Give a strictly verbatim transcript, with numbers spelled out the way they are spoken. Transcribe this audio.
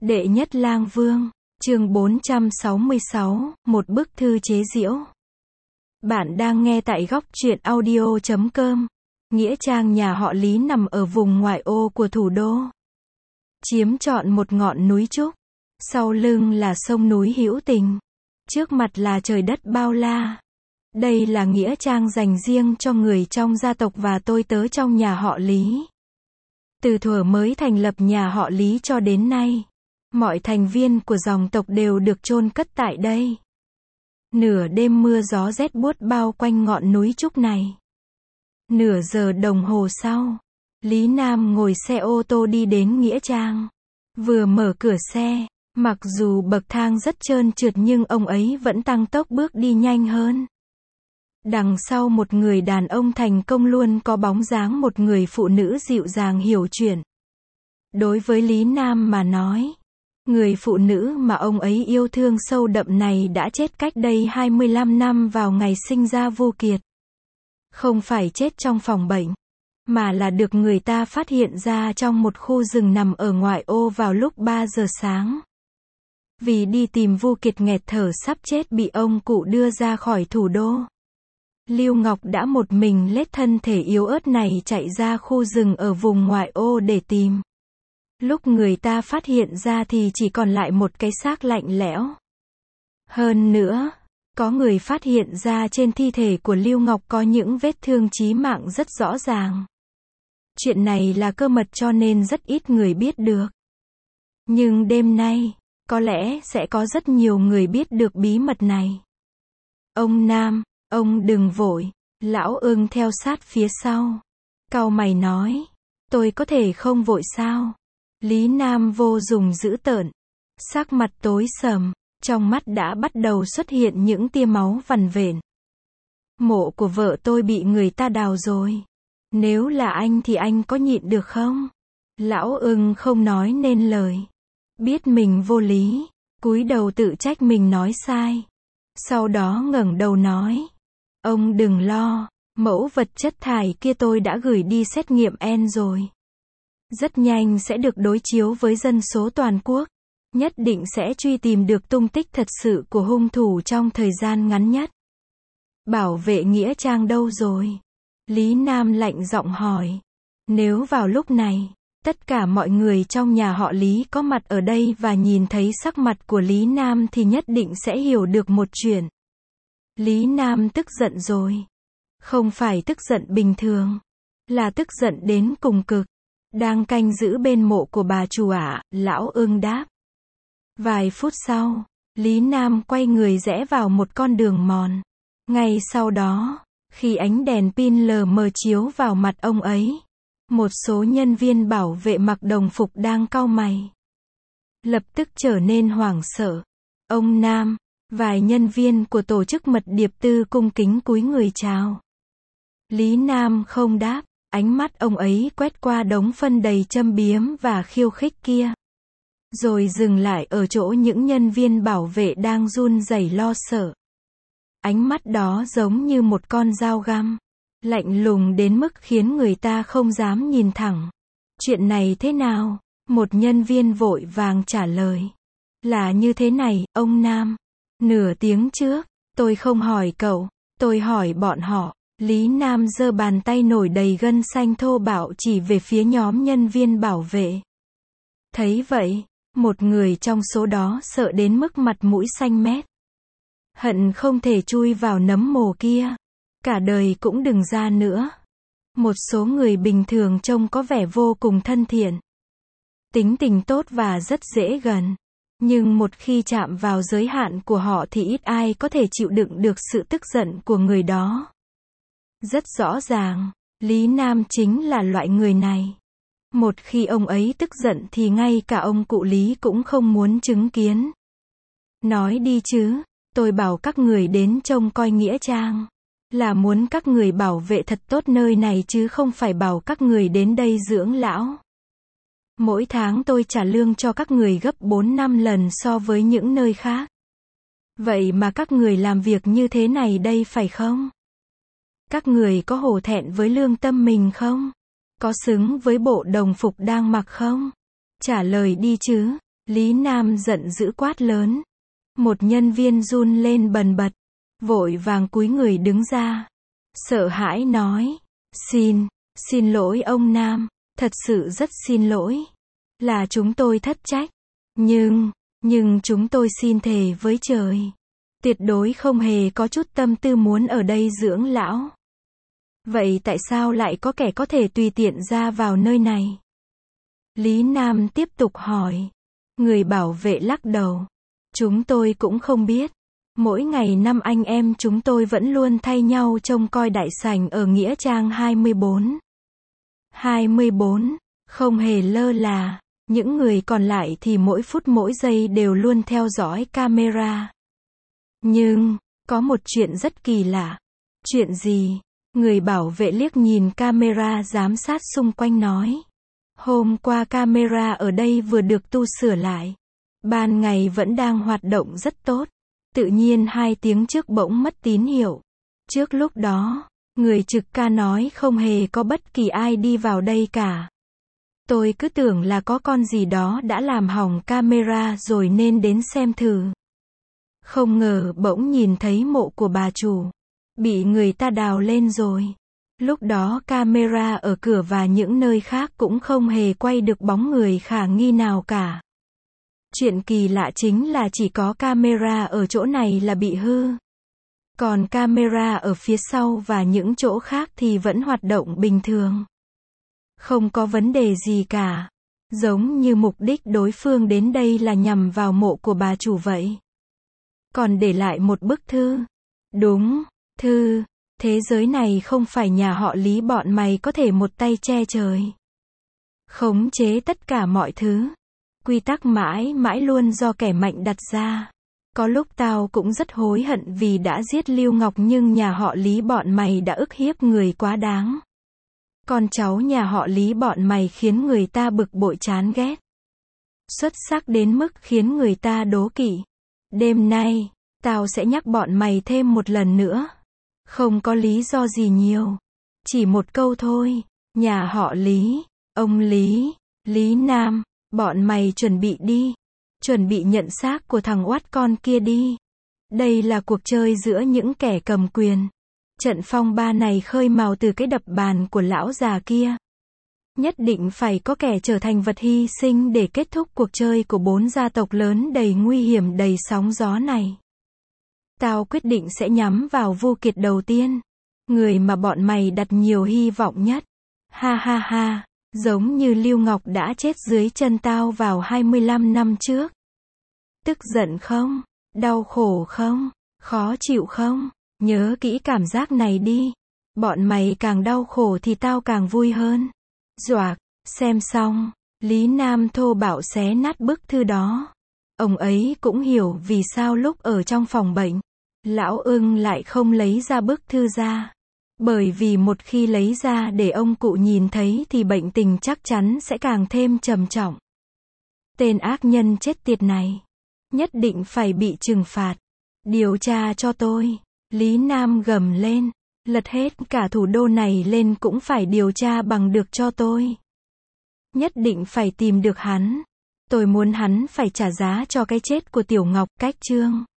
Đệ nhất lang vương, chương bốn trăm sáu mươi sáu, một bức thư chế giễu. Bạn đang nghe tại góc truyện audio chấm com. Nghĩa trang nhà họ Lý nằm ở vùng ngoại ô của thủ đô. Chiếm trọn một ngọn núi trúc. Sau lưng là sông núi hữu tình. Trước mặt là trời đất bao la. Đây là nghĩa trang dành riêng cho người trong gia tộc và tôi tớ trong nhà họ Lý. Từ thuở mới thành lập nhà họ Lý cho đến nay, mọi thành viên của dòng tộc đều được chôn cất tại đây. Nửa đêm mưa gió rét buốt bao quanh ngọn núi trúc này. Nửa giờ đồng hồ sau, Lý Nam ngồi xe ô tô đi đến nghĩa trang. Vừa mở cửa xe, mặc dù bậc thang rất trơn trượt nhưng ông ấy vẫn tăng tốc bước đi nhanh hơn. Đằng sau một người đàn ông thành công luôn có bóng dáng một người phụ nữ dịu dàng hiểu chuyện. Đối với Lý Nam mà nói, người phụ nữ mà ông ấy yêu thương sâu đậm này đã chết cách đây hai mươi lăm năm vào ngày sinh ra Vu Kiệt. Không phải chết trong phòng bệnh, mà là được người ta phát hiện ra trong một khu rừng nằm ở ngoại ô vào lúc ba giờ sáng. Vì đi tìm Vu Kiệt nghẹt thở sắp chết bị ông cụ đưa ra khỏi thủ đô. Lưu Ngọc đã một mình lết thân thể yếu ớt này chạy ra khu rừng ở vùng ngoại ô để tìm. Lúc người ta phát hiện ra thì chỉ còn lại một cái xác lạnh lẽo. Hơn nữa, có người phát hiện ra trên thi thể của Lưu Ngọc có những vết thương chí mạng rất rõ ràng. Chuyện này là cơ mật cho nên rất ít người biết được. Nhưng đêm nay, có lẽ sẽ có rất nhiều người biết được bí mật này. Ông Nam, ông đừng vội, lão Ưng theo sát phía sau. Cau mày nói, tôi có thể không vội sao? Lý Nam vô dùng dữ tợn, sắc mặt tối sầm, trong mắt đã bắt đầu xuất hiện những tia máu vằn vện. Mộ của vợ tôi bị người ta đào rồi. Nếu là anh thì anh có nhịn được không? Lão Ưng không nói nên lời. Biết mình vô lý, cúi đầu tự trách mình nói sai. Sau đó ngẩng đầu nói, ông đừng lo, mẫu vật chất thải kia tôi đã gửi đi xét nghiệm en rồi. Rất nhanh sẽ được đối chiếu với dân số toàn quốc. Nhất định sẽ truy tìm được tung tích thật sự của hung thủ trong thời gian ngắn nhất. Bảo vệ nghĩa trang đâu rồi? Lý Nam lạnh giọng hỏi. Nếu vào lúc này, tất cả mọi người trong nhà họ Lý có mặt ở đây và nhìn thấy sắc mặt của Lý Nam thì nhất định sẽ hiểu được một chuyện. Lý Nam tức giận rồi. Không phải tức giận bình thường, là tức giận đến cùng cực. Đang canh giữ bên mộ của bà chủ ạ, lão Ưng đáp. Vài phút sau, Lý Nam quay người rẽ vào một con đường mòn. Ngay sau đó, khi ánh đèn pin lờ mờ chiếu vào mặt ông ấy, một số nhân viên bảo vệ mặc đồng phục đang cau mày. Lập tức trở nên hoảng sợ. Ông Nam, vài nhân viên của tổ chức mật điệp tư cung kính cúi người chào. Lý Nam không đáp, ánh mắt ông ấy quét qua đống phân đầy châm biếm và khiêu khích kia. Rồi dừng lại ở chỗ những nhân viên bảo vệ đang run rẩy lo sợ. Ánh mắt đó giống như một con dao găm, lạnh lùng đến mức khiến người ta không dám nhìn thẳng. Chuyện này thế nào? Một nhân viên vội vàng trả lời. Là như thế này, ông Nam. Nửa tiếng trước, tôi không hỏi cậu, tôi hỏi bọn họ. Lý Nam giơ bàn tay nổi đầy gân xanh thô bạo chỉ về phía nhóm nhân viên bảo vệ. Thấy vậy, một người trong số đó sợ đến mức mặt mũi xanh mét. Hận không thể chui vào nấm mồ kia. Cả đời cũng đừng ra nữa. Một số người bình thường trông có vẻ vô cùng thân thiện. Tính tình tốt và rất dễ gần. Nhưng một khi chạm vào giới hạn của họ thì ít ai có thể chịu đựng được sự tức giận của người đó. Rất rõ ràng, Lý Nam chính là loại người này. Một khi ông ấy tức giận thì ngay cả ông cụ Lý cũng không muốn chứng kiến. Nói đi chứ, tôi bảo các người đến trông coi nghĩa trang. Là muốn các người bảo vệ thật tốt nơi này chứ không phải bảo các người đến đây dưỡng lão. Mỗi tháng tôi trả lương cho các người gấp bốn năm lần so với những nơi khác. Vậy mà các người làm việc như thế này đây phải không? Các người có hổ thẹn với lương tâm mình không? Có xứng với bộ đồng phục đang mặc không? Trả lời đi chứ. Lý Nam giận dữ quát lớn. Một nhân viên run lên bần bật, vội vàng cúi người đứng ra. Sợ hãi nói. Xin, xin lỗi ông Nam, thật sự rất xin lỗi. Là chúng tôi thất trách. Nhưng, nhưng chúng tôi xin thề với trời. Tuyệt đối không hề có chút tâm tư muốn ở đây dưỡng lão. Vậy tại sao lại có kẻ có thể tùy tiện ra vào nơi này? Lý Nam tiếp tục hỏi. Người bảo vệ lắc đầu. Chúng tôi cũng không biết. Mỗi ngày năm anh em chúng tôi vẫn luôn thay nhau trông coi đại sảnh ở Nghĩa Trang hai mươi bốn. hai mươi bốn, không hề lơ là. Những người còn lại thì mỗi phút mỗi giây đều luôn theo dõi camera. Nhưng, có một chuyện rất kỳ lạ. Chuyện gì? Người bảo vệ liếc nhìn camera giám sát xung quanh nói. Hôm qua camera ở đây vừa được tu sửa lại. Ban ngày vẫn đang hoạt động rất tốt. Tự nhiên hai tiếng trước bỗng mất tín hiệu. Trước lúc đó, người trực ca nói không hề có bất kỳ ai đi vào đây cả. Tôi cứ tưởng là có con gì đó đã làm hỏng camera rồi nên đến xem thử. Không ngờ bỗng nhìn thấy mộ của bà chủ. Bị người ta đào lên rồi. Lúc đó camera ở cửa và những nơi khác cũng không hề quay được bóng người khả nghi nào cả. Chuyện kỳ lạ chính là chỉ có camera ở chỗ này là bị hư. Còn camera ở phía sau và những chỗ khác thì vẫn hoạt động bình thường. Không có vấn đề gì cả. Giống như mục đích đối phương đến đây là nhằm vào mộ của bà chủ vậy. Còn để lại một bức thư. Đúng, thư. Thế giới này không phải nhà họ Lý bọn mày có thể một tay che trời. Khống chế tất cả mọi thứ. Quy tắc mãi mãi luôn do kẻ mạnh đặt ra. Có lúc tao cũng rất hối hận vì đã giết Lưu Ngọc nhưng nhà họ Lý bọn mày đã ức hiếp người quá đáng. Con cháu nhà họ Lý bọn mày khiến người ta bực bội chán ghét. Xuất sắc đến mức khiến người ta đố kỵ. Đêm nay, tao sẽ nhắc bọn mày thêm một lần nữa. Không có lý do gì nhiều. Chỉ một câu thôi. Nhà họ Lý, ông Lý, Lý Nam, bọn mày chuẩn bị đi. Chuẩn bị nhận xác của thằng oát con kia đi. Đây là cuộc chơi giữa những kẻ cầm quyền. Trận phong ba này khơi mào từ cái đập bàn của lão già kia. Nhất định phải có kẻ trở thành vật hy sinh để kết thúc cuộc chơi của bốn gia tộc lớn đầy nguy hiểm đầy sóng gió này. Tao quyết định sẽ nhắm vào Vu Kiệt đầu tiên. Người mà bọn mày đặt nhiều hy vọng nhất. Ha ha ha, giống như Lưu Ngọc đã chết dưới chân tao vào hai mươi lăm năm trước. Tức giận không? Đau khổ không? Khó chịu không? Nhớ kỹ cảm giác này đi. Bọn mày càng đau khổ thì tao càng vui hơn. Doạc, xem xong, Lý Nam thô bạo xé nát bức thư đó. Ông ấy cũng hiểu vì sao lúc ở trong phòng bệnh, lão ưng lại không lấy ra bức thư ra. Bởi vì một khi lấy ra để ông cụ nhìn thấy thì bệnh tình chắc chắn sẽ càng thêm trầm trọng. Tên ác nhân chết tiệt này, nhất định phải bị trừng phạt. Điều tra cho tôi. Lý Nam gầm lên. Lật hết cả thủ đô này lên cũng phải điều tra bằng được cho tôi. Nhất định phải tìm được hắn. Tôi muốn hắn phải trả giá cho cái chết của Tiểu Ngọc. Cách chương